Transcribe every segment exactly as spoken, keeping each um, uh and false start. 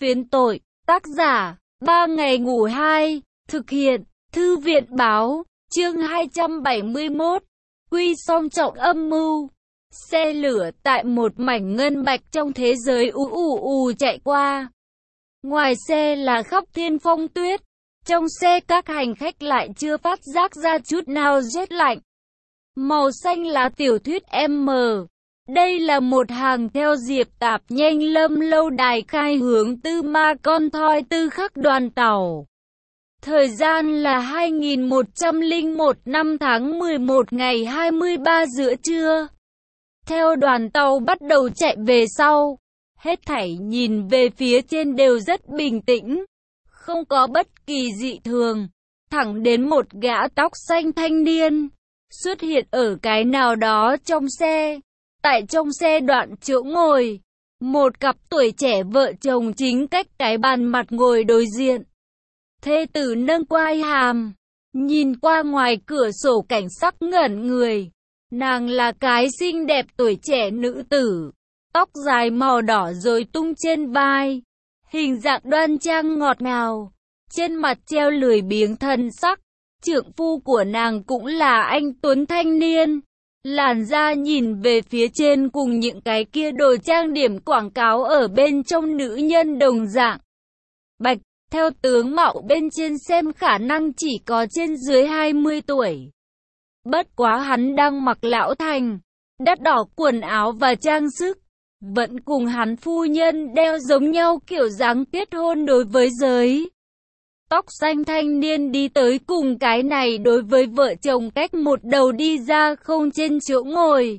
Phiến tội, tác giả, ba ngày ngủ hai, thực hiện, Thư viện báo, chương hai trăm bảy mươi mốt, Quy song trọng âm mưu. Xe lửa tại một mảnh ngân bạch trong thế giới u u u chạy qua. Ngoài xe là khắp thiên phong tuyết, trong xe các hành khách lại chưa phát giác ra chút nào rét lạnh. Màu xanh là tiểu thuyết M. Đây là một hàng theo Diệp Tạp Nhanh Lâm lâu đài khai hướng Tư Ma Con Thoi Tư Khắc đoàn tàu. Thời gian là hai nghìn một trăm lẻ một năm tháng mười một ngày hai mươi ba giữa trưa. Theo đoàn tàu bắt đầu chạy về sau, hết thảy nhìn về phía trên đều rất bình tĩnh, không có bất kỳ dị thường, thẳng đến một gã tóc xanh thanh niên xuất hiện ở cái nào đó trong xe. Tại trong xe đoạn chỗ ngồi, một cặp tuổi trẻ vợ chồng chính cách cái bàn mặt ngồi đối diện. Thê tử nâng quai hàm, nhìn qua ngoài cửa sổ cảnh sắc ngẩn người. Nàng là cái xinh đẹp tuổi trẻ nữ tử, tóc dài màu đỏ rối tung trên vai, hình dạng đoan trang ngọt ngào, trên mặt treo lười biếng thân sắc. Trượng phu của nàng cũng là anh tuấn thanh niên, làn da nhìn về phía trên cùng những cái kia đồ trang điểm quảng cáo ở bên trong nữ nhân đồng dạng. Bạch, theo tướng mạo bên trên xem khả năng chỉ có trên dưới hai mươi tuổi. Bất quá hắn đang mặc lão thành, đắt đỏ quần áo và trang sức, vẫn cùng hắn phu nhân đeo giống nhau kiểu dáng kết hôn đối với giới. Tóc xanh thanh niên đi tới cùng cái này đối với vợ chồng cách một đầu đi ra không trên chỗ ngồi.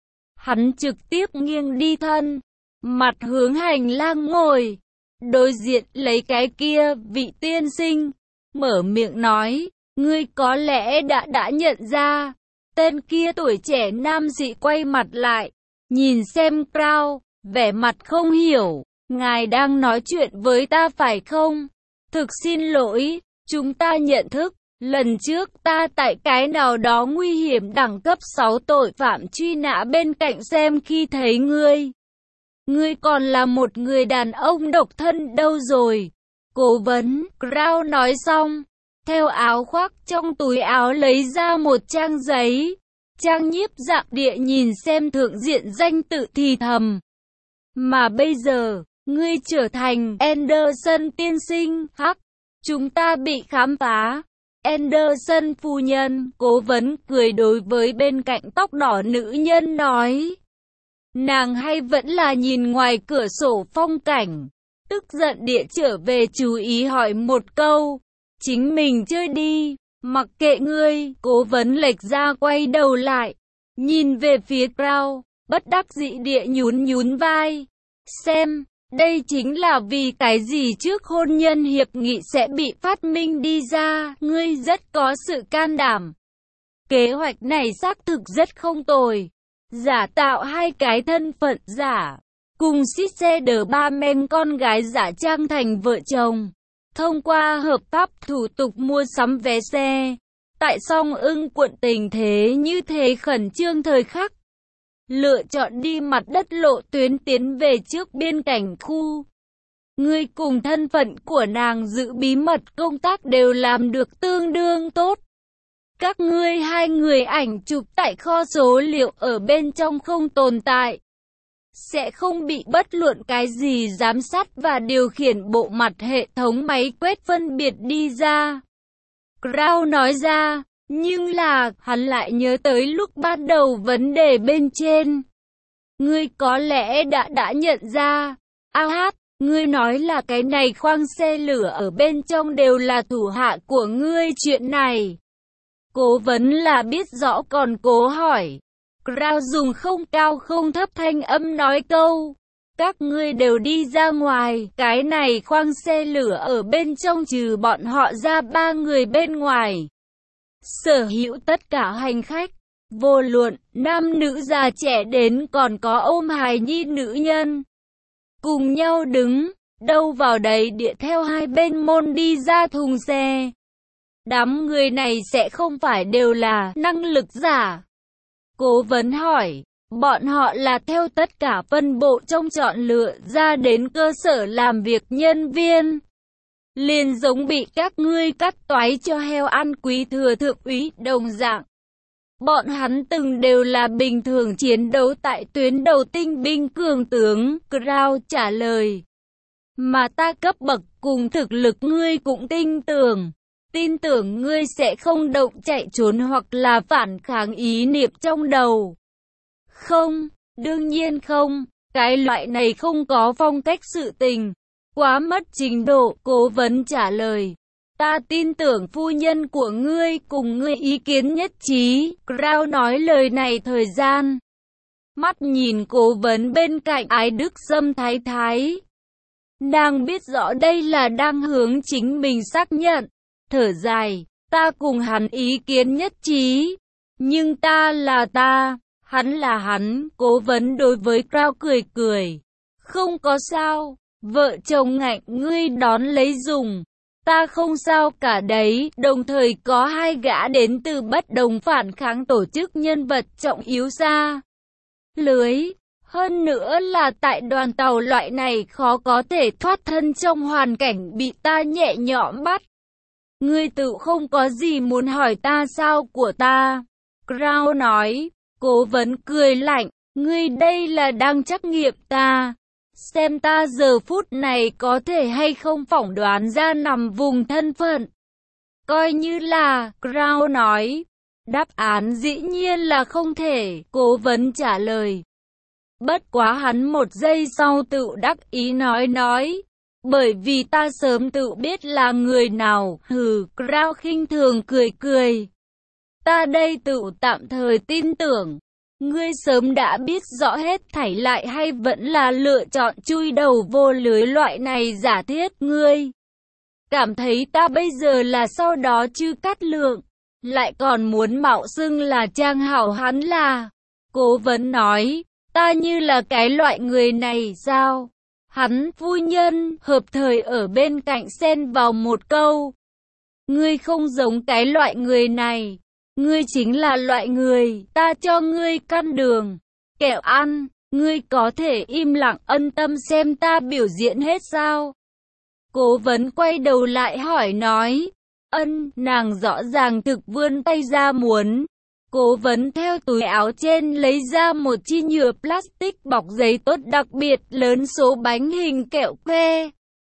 Hắn trực tiếp nghiêng đi thân, mặt hướng hành lang ngồi, đối diện lấy cái kia vị tiên sinh, mở miệng nói, ngươi có lẽ đã đã nhận ra. Tên kia tuổi trẻ nam dị quay mặt lại, nhìn xem Crow, vẻ mặt không hiểu, ngài đang nói chuyện với ta phải không? Thực xin lỗi, chúng ta nhận thức, lần trước ta tại cái nào đó nguy hiểm đẳng cấp sáu tội phạm truy nã bên cạnh xem khi thấy ngươi. Ngươi còn là một người đàn ông độc thân đâu rồi? Cố vấn, Crow nói xong, theo áo khoác trong túi áo lấy ra một trang giấy, trang nhiếp dạng địa nhìn xem thượng diện danh tự thì thầm. Mà bây giờ, ngươi trở thành Anderson tiên sinh, hắc, chúng ta bị khám phá. Anderson phu nhân, cố vấn cười đối với bên cạnh tóc đỏ nữ nhân nói. Nàng hay vẫn là nhìn ngoài cửa sổ phong cảnh, tức giận địa trở về chú ý hỏi một câu, chính mình chơi đi, mặc kệ ngươi. Cố vấn lệch ra quay đầu lại, nhìn về phía Crow, bất đắc dĩ địa nhún nhún vai. Xem, đây chính là vì cái gì trước hôn nhân hiệp nghị sẽ bị phát minh đi ra, ngươi rất có sự can đảm. Kế hoạch này xác thực rất không tồi. Giả tạo hai cái thân phận giả, cùng Sister ba men con gái giả trang thành vợ chồng. Thông qua hợp pháp thủ tục mua sắm vé xe, tại Song Ưng quận tình thế như thế khẩn trương thời khắc, lựa chọn đi mặt đất lộ tuyến tiến về trước biên cảnh khu. Ngươi cùng thân phận của nàng giữ bí mật công tác đều làm được tương đương tốt. Các ngươi hai người ảnh chụp tại kho số liệu ở bên trong không tồn tại, sẽ không bị bất luận cái gì giám sát và điều khiển bộ mặt hệ thống máy quét phân biệt đi ra. Crow nói ra, nhưng là, hắn lại nhớ tới lúc ban đầu vấn đề bên trên. Ngươi có lẽ đã đã nhận ra. A hát, ngươi nói là cái này khoang xe lửa ở bên trong đều là thủ hạ của ngươi chuyện này. Cố vấn là biết rõ còn cố hỏi. Crow dùng không cao không thấp thanh âm nói câu. Các ngươi đều đi ra ngoài, cái này khoang xe lửa ở bên trong trừ bọn họ ra ba người bên ngoài. Sở hữu tất cả hành khách, vô luận, nam nữ già trẻ đến còn có ôm hài nhi nữ nhân. Cùng nhau đứng, đâu vào đấy địa theo hai bên môn đi ra thùng xe. Đám người này sẽ không phải đều là năng lực giả. Cố vấn hỏi, Bọn họ là theo tất cả phân bộ trong chọn lựa ra đến cơ sở làm việc nhân viên. Liền giống bị các ngươi cắt toái cho heo ăn quý thừa thượng úy đồng dạng. Bọn hắn từng đều là bình thường chiến đấu tại tuyến đầu tinh binh cường tướng, Crown trả lời. Mà ta cấp bậc cùng thực lực ngươi cũng tin tưởng. Tin tưởng ngươi sẽ không động chạy trốn hoặc là phản kháng ý niệm trong đầu. Không, đương nhiên không, cái loại này không có phong cách sự tình. Quá mất trình độ, cố vấn trả lời. Ta tin tưởng phu nhân của ngươi cùng ngươi ý kiến nhất trí. Crown nói lời này thời gian. Mắt nhìn cố vấn bên cạnh Ái Đức Sâm thái thái. Nàng biết rõ đây là đang hướng chính mình xác nhận. Thở dài, ta cùng hắn ý kiến nhất trí. Nhưng ta là ta, hắn là hắn. Cố vấn đối với Crown cười cười. Không có sao, vợ chồng ngạnh ngươi đón lấy dùng. Ta không sao cả đấy, đồng thời có hai gã đến từ bất đồng phản kháng tổ chức nhân vật trọng yếu ra lưới. Hơn nữa là tại đoàn tàu loại này khó có thể thoát thân trong hoàn cảnh bị ta nhẹ nhõm bắt. Ngươi tự không có gì muốn hỏi ta sao của ta? Crown nói, cố vấn cười lạnh, ngươi đây là đang trắc nghiệm ta. Xem ta giờ phút này có thể hay không phỏng đoán ra nằm vùng thân phận. Coi như là, Crown nói. Đáp án dĩ nhiên là không thể, cố vấn trả lời. Bất quá hắn một giây sau tự đắc ý nói nói. Bởi vì ta sớm tự biết là người nào, hừ, Crown khinh thường cười cười. Ta đây tự tạm thời tin tưởng. Ngươi sớm đã biết rõ hết thảy lại hay vẫn là lựa chọn chui đầu vô lưới loại này giả thiết ngươi. Cảm thấy ta bây giờ là sau đó chư cắt lượng, lại còn muốn mạo xưng là trang hảo hắn là. Cố vấn nói, ta như là cái loại người này sao? Hắn phu nhân hợp thời ở bên cạnh xen vào một câu. Ngươi không giống cái loại người này. Ngươi chính là loại người, ta cho ngươi căn đường, kẹo ăn, ngươi có thể im lặng ân tâm xem ta biểu diễn hết sao? Cố vấn quay đầu lại hỏi nói, ân, nàng rõ ràng thực vươn tay ra muốn. Cố vấn theo túi áo trên lấy ra một chi nhựa plastic bọc giấy tốt đặc biệt lớn số bánh hình kẹo que.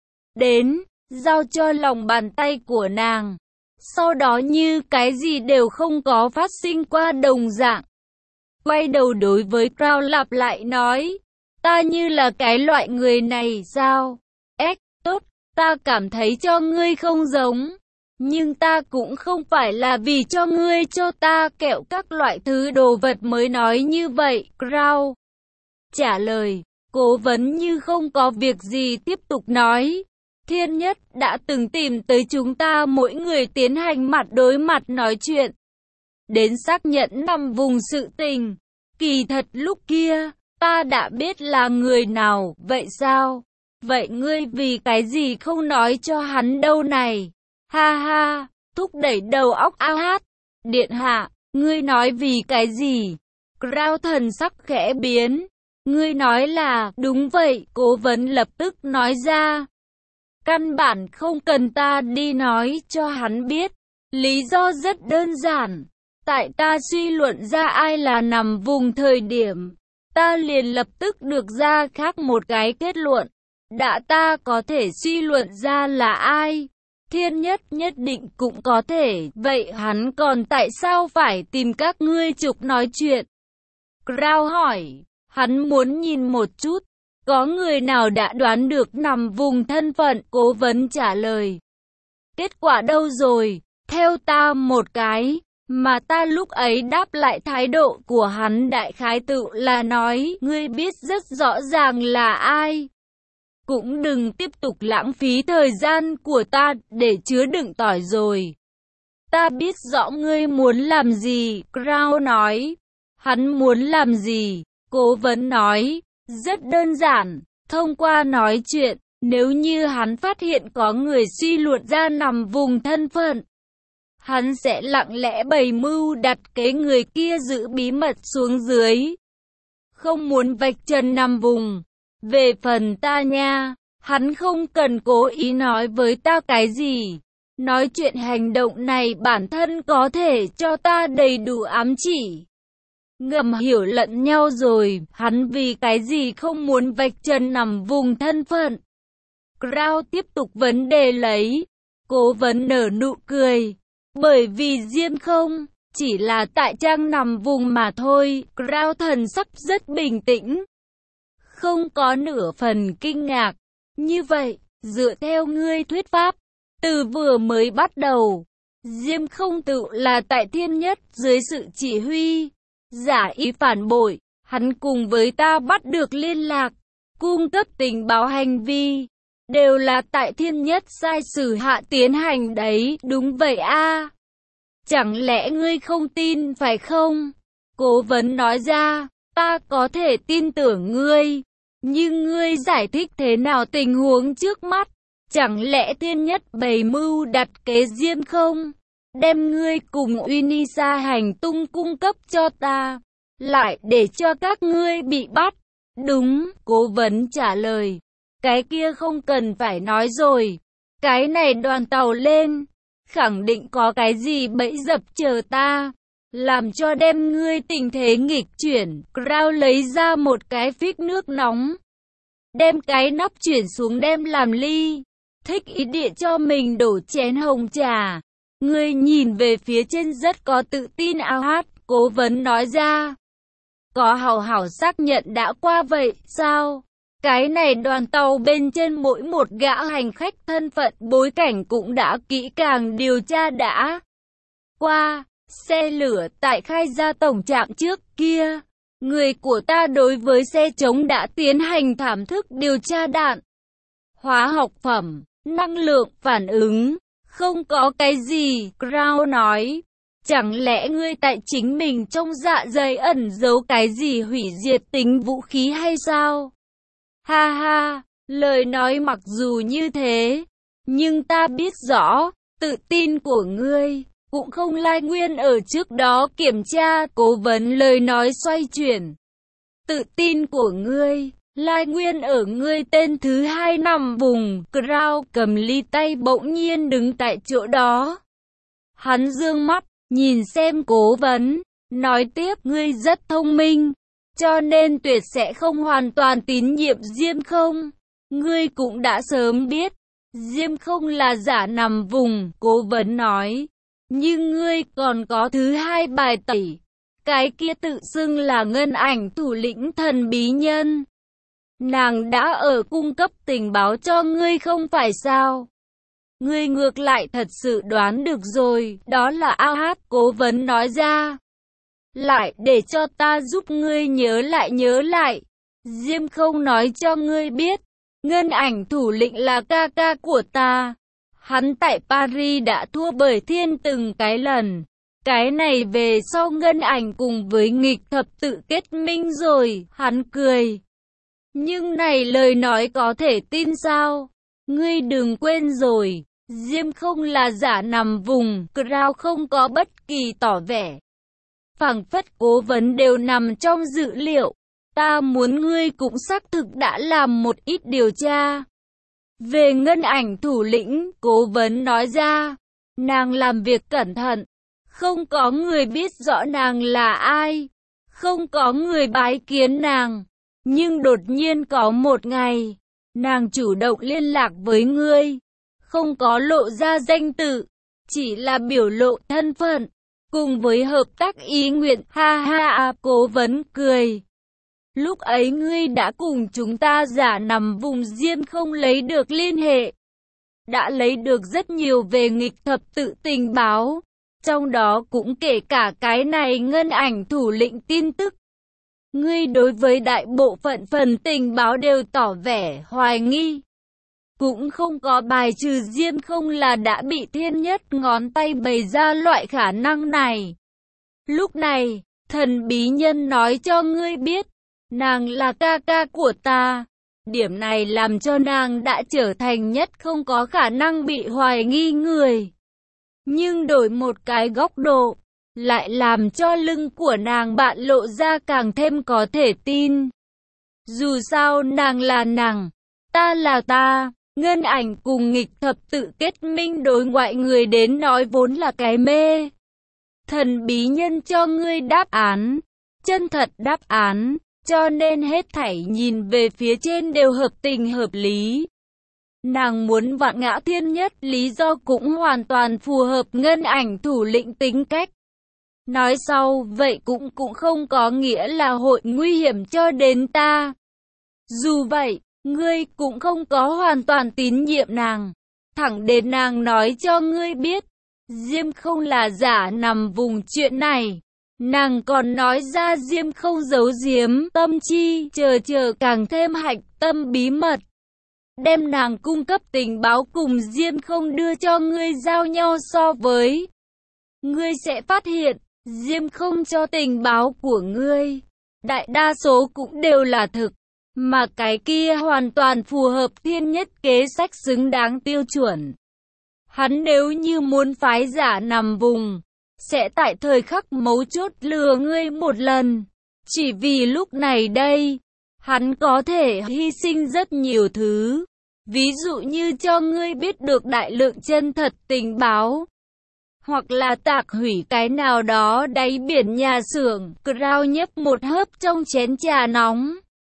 Đến, giao cho lòng bàn tay của nàng. Sau đó như cái gì đều không có phát sinh qua đồng dạng. Quay đầu đối với Crown lặp lại nói, ta như là cái loại người này sao? Ếch, tốt, ta cảm thấy cho ngươi không giống. Nhưng ta cũng không phải là vì cho ngươi cho ta kẹo các loại thứ đồ vật mới nói như vậy. Crown trả lời, cố vấn như không có việc gì tiếp tục nói. Thiên Nhất đã từng tìm tới chúng ta mỗi người tiến hành mặt đối mặt nói chuyện. Đến xác nhận nằm vùng sự tình. Kỳ thật lúc kia, ta đã biết là người nào, vậy sao? Vậy ngươi vì cái gì không nói cho hắn đâu này? Ha ha, thúc đẩy đầu óc ao hát. Điện hạ, ngươi nói vì cái gì? Crown thần sắc khẽ biến. Ngươi nói là, đúng vậy, cố vấn lập tức nói ra. Căn bản không cần ta đi nói cho hắn biết. Lý do rất đơn giản. Tại ta suy luận ra ai là nằm vùng thời điểm, ta liền lập tức được ra khác một cái kết luận. Đã ta có thể suy luận ra là ai, Thiên Nhất nhất định cũng có thể. Vậy hắn còn tại sao phải tìm các ngươi trục nói chuyện? Crown hỏi. Hắn muốn nhìn một chút. Có người nào đã đoán được nằm vùng thân phận? Cố vấn trả lời. Kết quả đâu rồi? Theo ta một cái. Mà ta lúc ấy đáp lại thái độ của hắn đại khái tự là nói, ngươi biết rất rõ ràng là ai. Cũng đừng tiếp tục lãng phí thời gian của ta để chứa đựng tỏi rồi. Ta biết rõ ngươi muốn làm gì, Crown nói. Hắn muốn làm gì? Cố vấn nói. Rất đơn giản, thông qua nói chuyện, nếu như hắn phát hiện có người suy luận ra nằm vùng thân phận, hắn sẽ lặng lẽ bày mưu đặt kế người kia giữ bí mật xuống dưới. không muốn vạch trần nằm vùng. Về phần ta nha, hắn không cần cố ý nói với ta cái gì. Nói chuyện hành động này bản thân có thể cho ta đầy đủ ám chỉ. Ngầm hiểu lẫn nhau rồi, hắn vì cái gì không muốn vạch trần nằm vùng thân phận. Crown tiếp tục vấn đề lấy. Cố vấn nở nụ cười. Bởi vì Diêm không, chỉ là tại trang nằm vùng mà thôi. Crown thần sắc rất bình tĩnh. Không có nửa phần kinh ngạc. Như vậy, dựa theo ngươi thuyết pháp, từ vừa mới bắt đầu, Diêm không tự là tại thiên nhất dưới sự chỉ huy. Giả ý phản bội, hắn cùng với ta bắt được liên lạc, cung cấp tình báo hành vi, đều là tại thiên nhất sai sử hạ tiến hành đấy, đúng vậy a? Chẳng lẽ ngươi không tin phải không? Cố vấn nói ra, ta có thể tin tưởng ngươi, nhưng ngươi giải thích thế nào tình huống trước mắt? Chẳng lẽ thiên nhất bày mưu đặt kế Diêm không? Đem ngươi cùng Unisa hành tung cung cấp cho ta, lại để cho các ngươi bị bắt. Đúng, cố vấn trả lời. Cái kia không cần phải nói rồi. Cái này đoàn tàu lên, khẳng định có cái gì bẫy dập chờ ta, làm cho đem ngươi tình thế nghịch chuyển. Crown lấy ra một cái phích nước nóng, đem cái nắp chuyển xuống đem làm ly, thích ý địa cho mình đổ chén hồng trà. Ngươi nhìn về phía trên rất có tự tin ao hát, cố vấn nói ra. Có hào hảo xác nhận đã qua vậy, sao? Cái này đoàn tàu bên trên mỗi một gã hành khách thân phận bối cảnh cũng đã kỹ càng điều tra đã qua. Xe lửa tại khai ra tổng trạm trước kia, người của ta đối với xe trống đã tiến hành thảm thức điều tra đạn, hóa học phẩm, năng lượng phản ứng. Không có cái gì, Crown nói. Chẳng lẽ ngươi tại chính mình trong dạ dày ẩn giấu cái gì hủy diệt tính vũ khí hay sao? Ha ha, lời nói mặc dù như thế, nhưng ta biết rõ, tự tin của ngươi cũng không lai nguyên ở trước đó kiểm tra. Cố vấn lời nói xoay chuyển. Tự tin của ngươi lai nguyên ở ngươi tên thứ hai nằm vùng. Crown cầm ly tay bỗng nhiên đứng tại chỗ đó. Hắn dương mắt, nhìn xem cố vấn, nói tiếp, ngươi rất thông minh, cho nên tuyệt sẽ không hoàn toàn tín nhiệm Diêm không. Ngươi cũng đã sớm biết, Diêm không là giả nằm vùng, cố vấn nói. Nhưng ngươi còn có thứ hai bài tẩy, cái kia tự xưng là ngân ảnh thủ lĩnh thần bí nhân. Nàng đã ở cung cấp tình báo cho ngươi không phải sao? Ngươi ngược lại thật sự đoán được rồi, đó là ao hát, cố vấn nói ra. Lại để cho ta giúp ngươi nhớ lại nhớ lại. Diêm không nói cho ngươi biết, ngân ảnh thủ lĩnh là ca ca của ta. Hắn tại Paris đã thua bởi thiên từng cái lần. Cái này về sau ngân ảnh cùng với nghịch thập tự kết minh rồi, hắn cười. Nhưng này lời nói có thể tin sao? Ngươi đừng quên rồi, Diêm không là giả nằm vùng. Crown không có bất kỳ tỏ vẻ, phảng phất cố vấn đều nằm trong dữ liệu. Ta muốn ngươi cũng xác thực đã làm một ít điều tra về ngân ảnh thủ lĩnh, cố vấn nói ra. Nàng làm việc cẩn thận, không có người biết rõ nàng là ai, không có người bái kiến nàng. Nhưng đột nhiên có một ngày, nàng chủ động liên lạc với ngươi, không có lộ ra danh tự, chỉ là biểu lộ thân phận, cùng với hợp tác ý nguyện. Ha ha à, cố vấn cười. Lúc ấy ngươi đã cùng chúng ta giả nằm vùng Diêm không lấy được liên hệ, đã lấy được rất nhiều về nghịch thập tự tình báo, trong đó cũng kể cả cái này ngân ảnh thủ lĩnh tin tức. Ngươi đối với đại bộ phận phần tình báo đều tỏ vẻ hoài nghi, cũng không có bài trừ Diêm không là đã bị thiên nhất ngón tay bày ra loại khả năng này. Lúc này, thần bí nhân nói cho ngươi biết, nàng là ca ca của ta. Điểm này làm cho nàng đã trở thành nhất không có khả năng bị hoài nghi người. Nhưng đổi một cái góc độ, lại làm cho lưng của nàng bạn lộ ra càng thêm có thể tin. Dù sao nàng là nàng, ta là ta, Ngân Ảnh cùng Nghịch Thập tự kết minh đối ngoại người đến nói vốn là cái mê. Thần bí nhân cho ngươi đáp án, chân thật đáp án, cho nên hết thảy nhìn về phía trên đều hợp tình hợp lý. Nàng muốn vạn ngã thiên nhất lý do cũng hoàn toàn phù hợp Ngân Ảnh thủ lĩnh tính cách. Nói sau vậy cũng cũng không có nghĩa là hội nguy hiểm cho đến ta. Dù vậy, ngươi cũng không có hoàn toàn tín nhiệm nàng. Thẳng đến nàng nói cho ngươi biết, Diêm Không là giả nằm vùng chuyện này. Nàng còn nói ra Diêm Không giấu giếm tâm chi, chờ chờ càng thêm hạch tâm bí mật. Đem nàng cung cấp tình báo cùng Diêm Không đưa cho ngươi giao nhau so với. Ngươi sẽ phát hiện, Diêm Không cho tình báo của ngươi, đại đa số cũng đều là thực. Mà cái kia hoàn toàn phù hợp thiên nhất kế sách xứng đáng tiêu chuẩn. Hắn nếu như muốn phái giả nằm vùng, sẽ tại thời khắc mấu chốt lừa ngươi một lần. Chỉ vì lúc này đây, hắn có thể hy sinh rất nhiều thứ. Ví dụ như cho ngươi biết được đại lượng chân thật tình báo. Hoặc là tạc hủy cái nào đó đáy biển nhà xưởng, Crown nhấp một hớp trong chén trà nóng.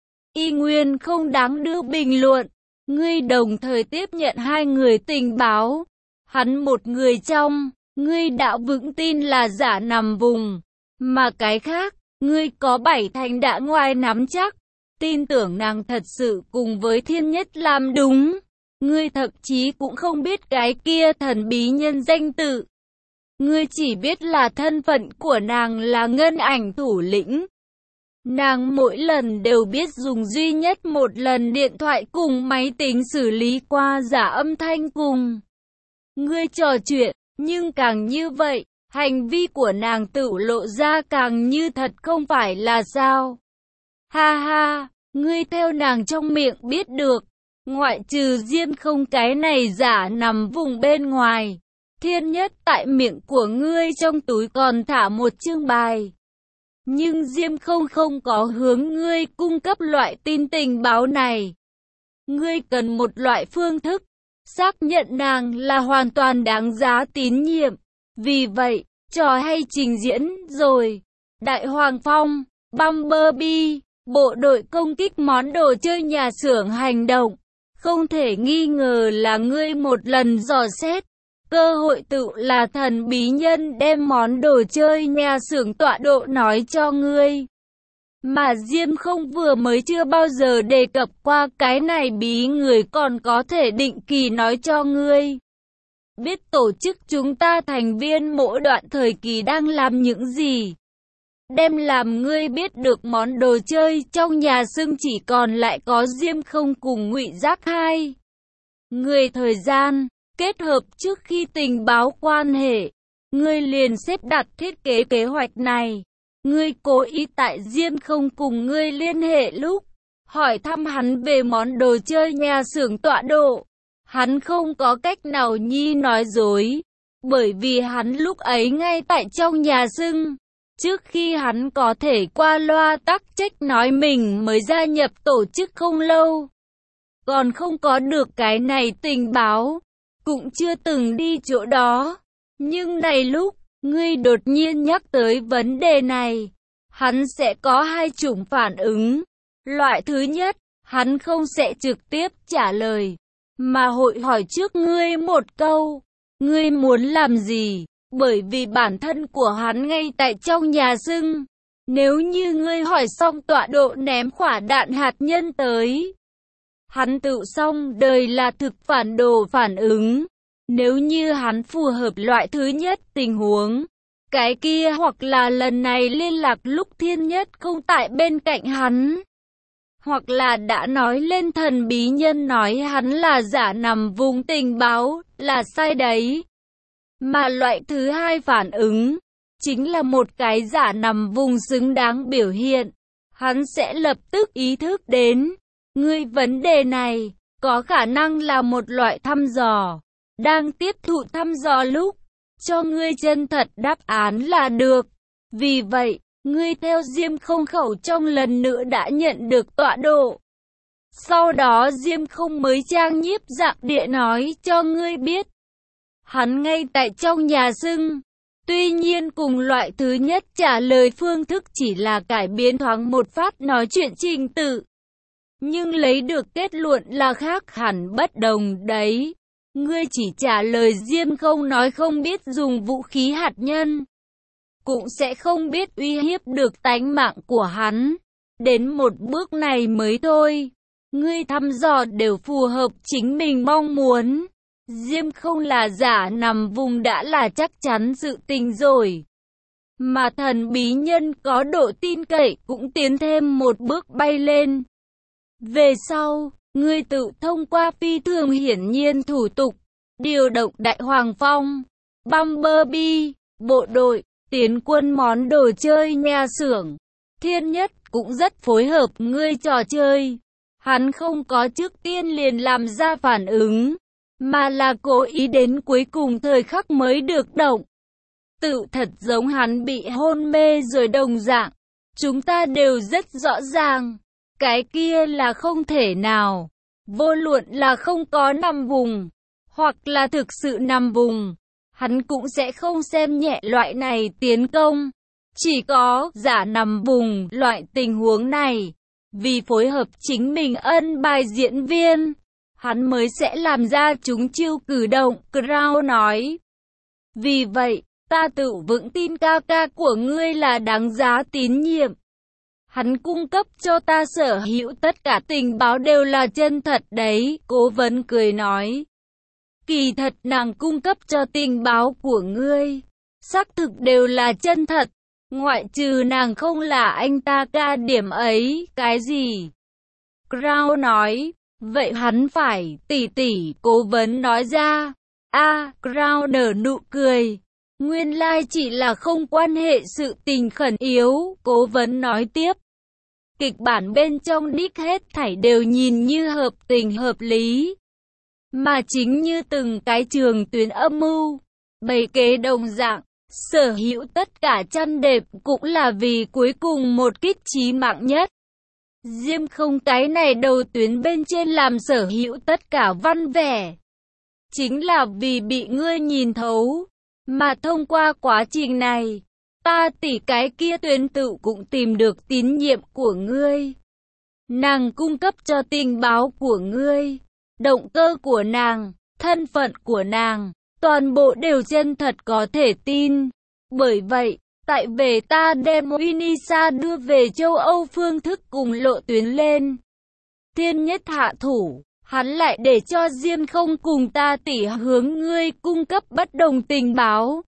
Y nguyên không đáng đưa bình luận. Ngươi đồng thời tiếp nhận hai người tình báo. Hắn một người trong, ngươi đã vững tin là giả nằm vùng. Mà cái khác, ngươi có bảy thành đã ngoài nắm chắc. Tin tưởng nàng thật sự cùng với thiên nhất làm đúng. Ngươi thậm chí cũng không biết cái kia thần bí nhân danh tự. Ngươi chỉ biết là thân phận của nàng là Ngân Ảnh thủ lĩnh. Nàng mỗi lần đều biết dùng duy nhất một lần điện thoại cùng máy tính xử lý qua giả âm thanh cùng ngươi trò chuyện, nhưng càng như vậy, hành vi của nàng tự lộ ra càng như thật không phải là sao. Ha ha, ngươi theo nàng trong miệng biết được, ngoại trừ Diêm Không cái này giả nằm vùng bên ngoài, thiên nhất tại miệng của ngươi trong túi còn thả một chương bài. Nhưng Diêm Không không có hướng ngươi cung cấp loại tin tình báo này. Ngươi cần một loại phương thức, xác nhận nàng là hoàn toàn đáng giá tín nhiệm. Vì vậy, trò hay trình diễn rồi. Đại Hoàng Phong, Bumblebee, bộ đội công kích món đồ chơi nhà xưởng hành động. Không thể nghi ngờ là ngươi một lần dò xét. Cơ hội tự là thần bí nhân đem món đồ chơi nhà xưởng tọa độ nói cho ngươi. Mà Diêm Không vừa mới chưa bao giờ đề cập qua cái này bí người còn có thể định kỳ nói cho ngươi. Biết tổ chức chúng ta thành viên mỗi đoạn thời kỳ đang làm những gì. Đem làm ngươi biết được món đồ chơi trong nhà xưng chỉ còn lại có Diêm Không cùng Ngụy Giác hai. Người thời gian. Kết hợp trước khi tình báo quan hệ, ngươi liền xếp đặt thiết kế kế hoạch này. Ngươi cố ý tại Diêm Không cùng ngươi liên hệ lúc, hỏi thăm hắn về món đồ chơi nhà xưởng tọa độ. Hắn không có cách nào nhi nói dối, bởi vì hắn lúc ấy ngay tại trong nhà xưng. Trước khi hắn có thể qua loa tắc trách nói mình mới gia nhập tổ chức không lâu, còn không có được cái này tình báo. Cũng chưa từng đi chỗ đó. Nhưng này lúc, ngươi đột nhiên nhắc tới vấn đề này, hắn sẽ có hai chủng phản ứng. Loại thứ nhất, hắn không sẽ trực tiếp trả lời, mà hội hỏi trước ngươi một câu. Ngươi muốn làm gì? Bởi vì bản thân của hắn ngay tại trong nhà xưng. Nếu như ngươi hỏi xong tọa độ ném quả đạn hạt nhân tới, hắn tự xong đời là thực phản đồ phản ứng. Nếu như hắn phù hợp loại thứ nhất tình huống, cái kia hoặc là lần này liên lạc lúc thiên nhất không tại bên cạnh hắn, hoặc là đã nói lên thần bí nhân nói hắn là giả nằm vùng tình báo, là sai đấy. Mà loại thứ hai phản ứng, chính là một cái giả nằm vùng xứng đáng biểu hiện. Hắn sẽ lập tức ý thức đến, ngươi vấn đề này, có khả năng là một loại thăm dò. Đang tiếp thụ thăm dò lúc, cho ngươi chân thật đáp án là được. Vì vậy, ngươi theo Diêm Không khẩu trong lần nữa đã nhận được tọa độ. Sau đó Diêm Không mới trang nhiếp dạng địa nói cho ngươi biết. Hắn ngay tại trong nhà xưng. Tuy nhiên cùng loại thứ nhất trả lời phương thức chỉ là cải biến thoáng một phát nói chuyện trình tự. Nhưng lấy được kết luận là khác hẳn bất đồng đấy. Ngươi chỉ trả lời Diêm Không nói không biết dùng vũ khí hạt nhân. Cũng sẽ không biết uy hiếp được tánh mạng của hắn. Đến một bước này mới thôi. Ngươi thăm dò đều phù hợp chính mình mong muốn. Diêm Không là giả nằm vùng đã là chắc chắn sự tình rồi. Mà thần bí nhân có độ tin cậy cũng tiến thêm một bước bay lên. Về sau, ngươi tự thông qua phi thường hiển nhiên thủ tục, điều động Đại Hoàng Phong, Bumblebee, bộ đội, tiến quân món đồ chơi nhà xưởng. Thiên Nhất cũng rất phối hợp ngươi trò chơi. Hắn không có trước tiên liền làm ra phản ứng, mà là cố ý đến cuối cùng thời khắc mới được động. Tự thật giống hắn bị hôn mê rồi đồng dạng. Chúng ta đều rất rõ ràng. Cái kia là không thể nào. Vô luận là không có nằm vùng, hoặc là thực sự nằm vùng, hắn cũng sẽ không xem nhẹ loại này tiến công. Chỉ có giả nằm vùng loại tình huống này, vì phối hợp chính mình ân bài diễn viên, hắn mới sẽ làm ra chúng chiêu cử động, Crown nói. Vì vậy, ta tự vững tin ca ca của ngươi là đáng giá tín nhiệm. Hắn cung cấp cho ta sở hữu tất cả tình báo đều là chân thật đấy, Cố vấn cười nói. Kỳ thật nàng cung cấp cho tình báo của ngươi, xác thực đều là chân thật, ngoại trừ nàng không là anh ta ca điểm ấy, cái gì? Crown nói, vậy hắn phải, tỷ tỷ, Cố vấn nói ra. A, à, Crown nở nụ cười. Nguyên lai chỉ là không quan hệ sự tình khẩn yếu, Cố vấn nói tiếp. Kịch bản bên trong đích hết thảy đều nhìn như hợp tình hợp lý. Mà chính như từng cái trường tuyến âm mưu, bày kế đồng dạng, sở hữu tất cả chăn đệm cũng là vì cuối cùng một kích chí mạng nhất. Diêm Không cái này đầu tuyến bên trên làm sở hữu tất cả văn vẻ. Chính là vì bị ngươi nhìn thấu, mà thông qua quá trình này, ta tỷ cái kia tuyến tự cũng tìm được tín nhiệm của ngươi. Nàng cung cấp cho tình báo của ngươi, động cơ của nàng, thân phận của nàng, toàn bộ đều chân thật có thể tin. Bởi vậy, tại về ta đem Winisa đưa về châu Âu phương thức cùng lộ tuyến lên. Thiên Nhất hạ thủ, hắn lại để cho Diêm Không cùng ta tỷ hướng ngươi cung cấp bất đồng tình báo.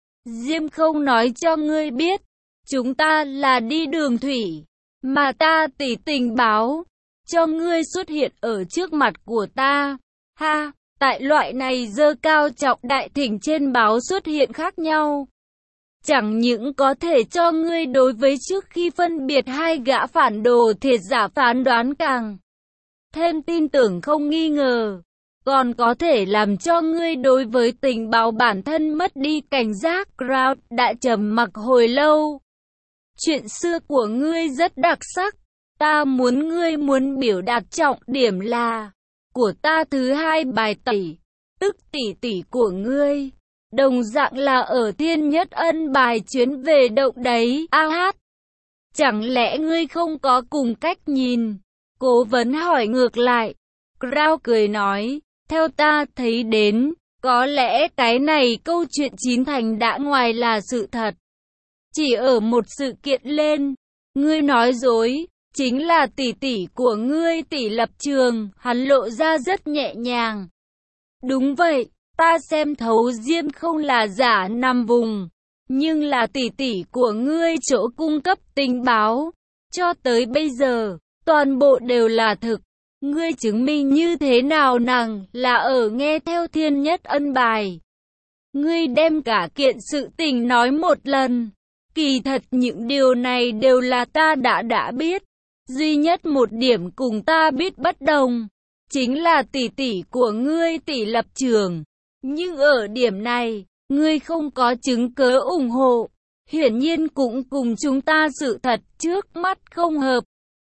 Diêm Không nói cho ngươi biết, chúng ta là đi đường thủy, mà ta tỷ tình báo cho ngươi xuất hiện ở trước mặt của ta. Ha, tại loại này dơ cao trọng đại thỉnh trên báo xuất hiện khác nhau. Chẳng những có thể cho ngươi đối với trước khi phân biệt hai gã phản đồ thiệt giả phán đoán càng thêm tin tưởng không nghi ngờ, còn có thể làm cho ngươi đối với tình báo bản thân mất đi cảnh giác. Crowd đã trầm mặc hồi lâu. Chuyện xưa của ngươi rất đặc sắc. Ta muốn ngươi muốn biểu đạt trọng điểm là của ta thứ hai bài tỷ, tức tỷ tỷ của ngươi. Đồng dạng là ở Thiên Nhất ân bài chuyến về động đấy. A hát. Chẳng lẽ ngươi không có cùng cách nhìn? Cố vấn hỏi ngược lại. Crow cười nói, theo ta thấy đến, có lẽ cái này câu chuyện chín thành đã ngoài là sự thật. Chỉ ở một sự kiện lên, ngươi nói dối, chính là tỷ tỷ của ngươi tỷ lập trường, hắn lộ ra rất nhẹ nhàng. Đúng vậy, ta xem thấu Diêm Không là giả nằm vùng, nhưng là tỷ tỷ của ngươi chỗ cung cấp tình báo, cho tới bây giờ, toàn bộ đều là thực. Ngươi chứng minh như thế nào nàng là ở nghe theo Thiên Nhất ân bài. Ngươi đem cả kiện sự tình nói một lần. Kỳ thật những điều này đều là ta đã đã biết. Duy nhất một điểm cùng ta biết bất đồng, chính là tỷ tỷ của ngươi tỷ lập trường. Nhưng ở điểm này, Ngươi không có chứng cớ ủng hộ. Hiển nhiên cũng cùng chúng ta sự thật trước mắt không hợp.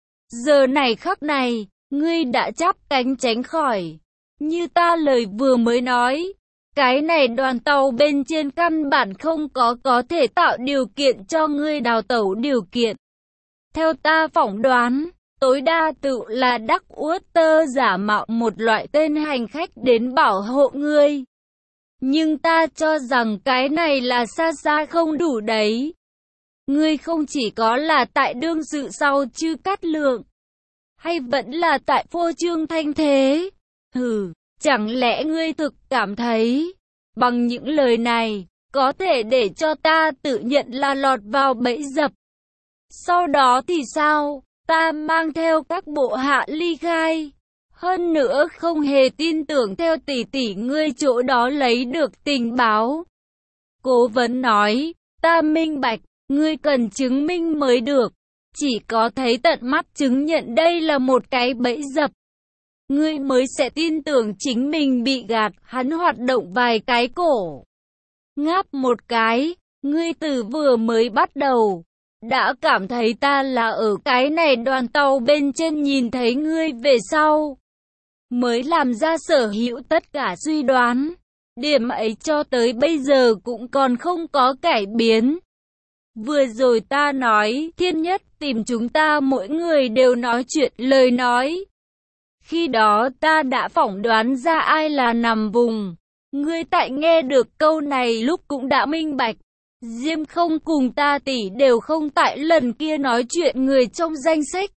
Giờ này khắc này, ngươi đã chắp cánh tránh khỏi. Như ta lời vừa mới nói, cái này đoàn tàu bên trên căn bản không có có thể tạo điều kiện cho ngươi đào tẩu điều kiện. Theo ta phỏng đoán, tối đa tự là Đắc Uất Tơ giả mạo một loại tên hành khách đến bảo hộ ngươi. Nhưng ta cho rằng cái này là xa xa không đủ đấy. Ngươi không chỉ có là tại đương sự sau Chư Cát Lượng, hay vẫn là tại phô trương thanh thế. Hừ, chẳng lẽ ngươi thực cảm thấy, bằng những lời này, có thể để cho ta tự nhận là lọt vào bẫy dập. Sau đó thì sao? Ta mang theo các bộ hạ ly khai. Hơn nữa không hề tin tưởng theo tỷ tỷ ngươi chỗ đó lấy được tình báo. Cố vấn nói, ta minh bạch, ngươi cần chứng minh mới được. Chỉ có thấy tận mắt chứng nhận đây là một cái bẫy dập, ngươi mới sẽ tin tưởng chính mình bị gạt. Hắn hoạt động vài cái cổ, ngáp một cái, ngươi từ vừa mới bắt đầu đã cảm thấy ta là ở cái này đoàn tàu bên trên nhìn thấy ngươi về sau, mới làm ra sở hữu tất cả suy đoán. Điểm ấy cho tới bây giờ cũng còn không có cải biến. Vừa rồi ta nói, Thiên Nhất tìm chúng ta mỗi người đều nói chuyện lời nói. Khi đó ta đã phỏng đoán ra ai là nằm vùng. Ngươi tại nghe được câu này lúc cũng đã minh bạch. Diêm Không cùng ta tỷ đều không tại lần kia nói chuyện người trong danh sách.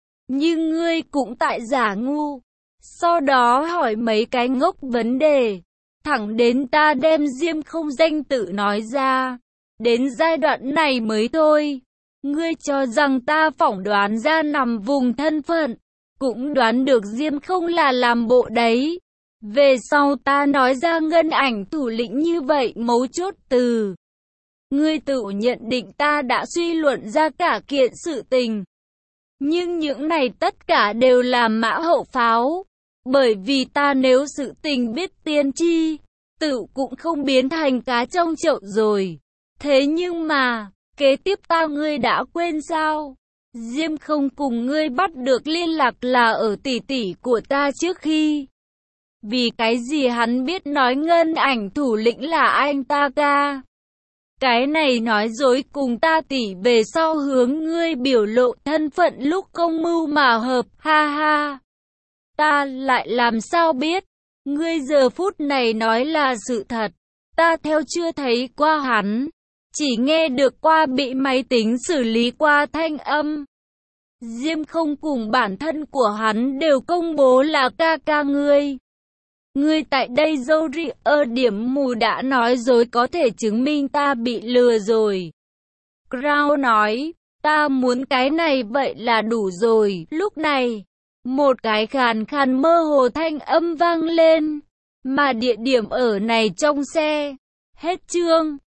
Nhưng ngươi cũng tại giả ngu. Sau đó hỏi mấy cái ngốc vấn đề. Thẳng đến ta đem Diêm Không danh tự nói ra. Đến giai đoạn này mới thôi. Ngươi cho rằng ta phỏng đoán ra nằm vùng thân phận. Cũng đoán được Diêm Không là làm bộ đấy. Về sau ta nói ra ngân ảnh thủ lĩnh như vậy mấu chốt từ. Ngươi tự nhận định ta đã suy luận ra cả kiện sự tình. Nhưng những này tất cả đều là mã hậu pháo. Bởi vì ta nếu sự tình biết tiên tri, tự cũng không biến thành cá trong chậu rồi. Thế nhưng mà, kế tiếp ta ngươi đã quên sao? Diêm Không cùng ngươi bắt được liên lạc là ở tỷ tỷ của ta trước khi. Vì cái gì hắn biết nói ngân ảnh thủ lĩnh là anh ta ca? Cái này nói dối cùng ta tỷ về sau hướng ngươi biểu lộ thân phận lúc công mưu mà hợp, ha ha. Ta lại làm sao biết? Ngươi giờ phút này nói là sự thật. Ta theo chưa thấy qua hắn. Chỉ nghe được qua bị máy tính xử lý qua thanh âm. Diêm Không cùng bản thân của hắn đều công bố là ca ca ngươi. Ngươi tại đây dâu ri ơ điểm mù đã nói dối có thể chứng minh ta bị lừa rồi. Crow nói, ta muốn cái này vậy là đủ rồi. Lúc này, một cái khàn khàn mơ hồ thanh âm vang lên. Mà địa điểm ở này trong xe. Hết chương.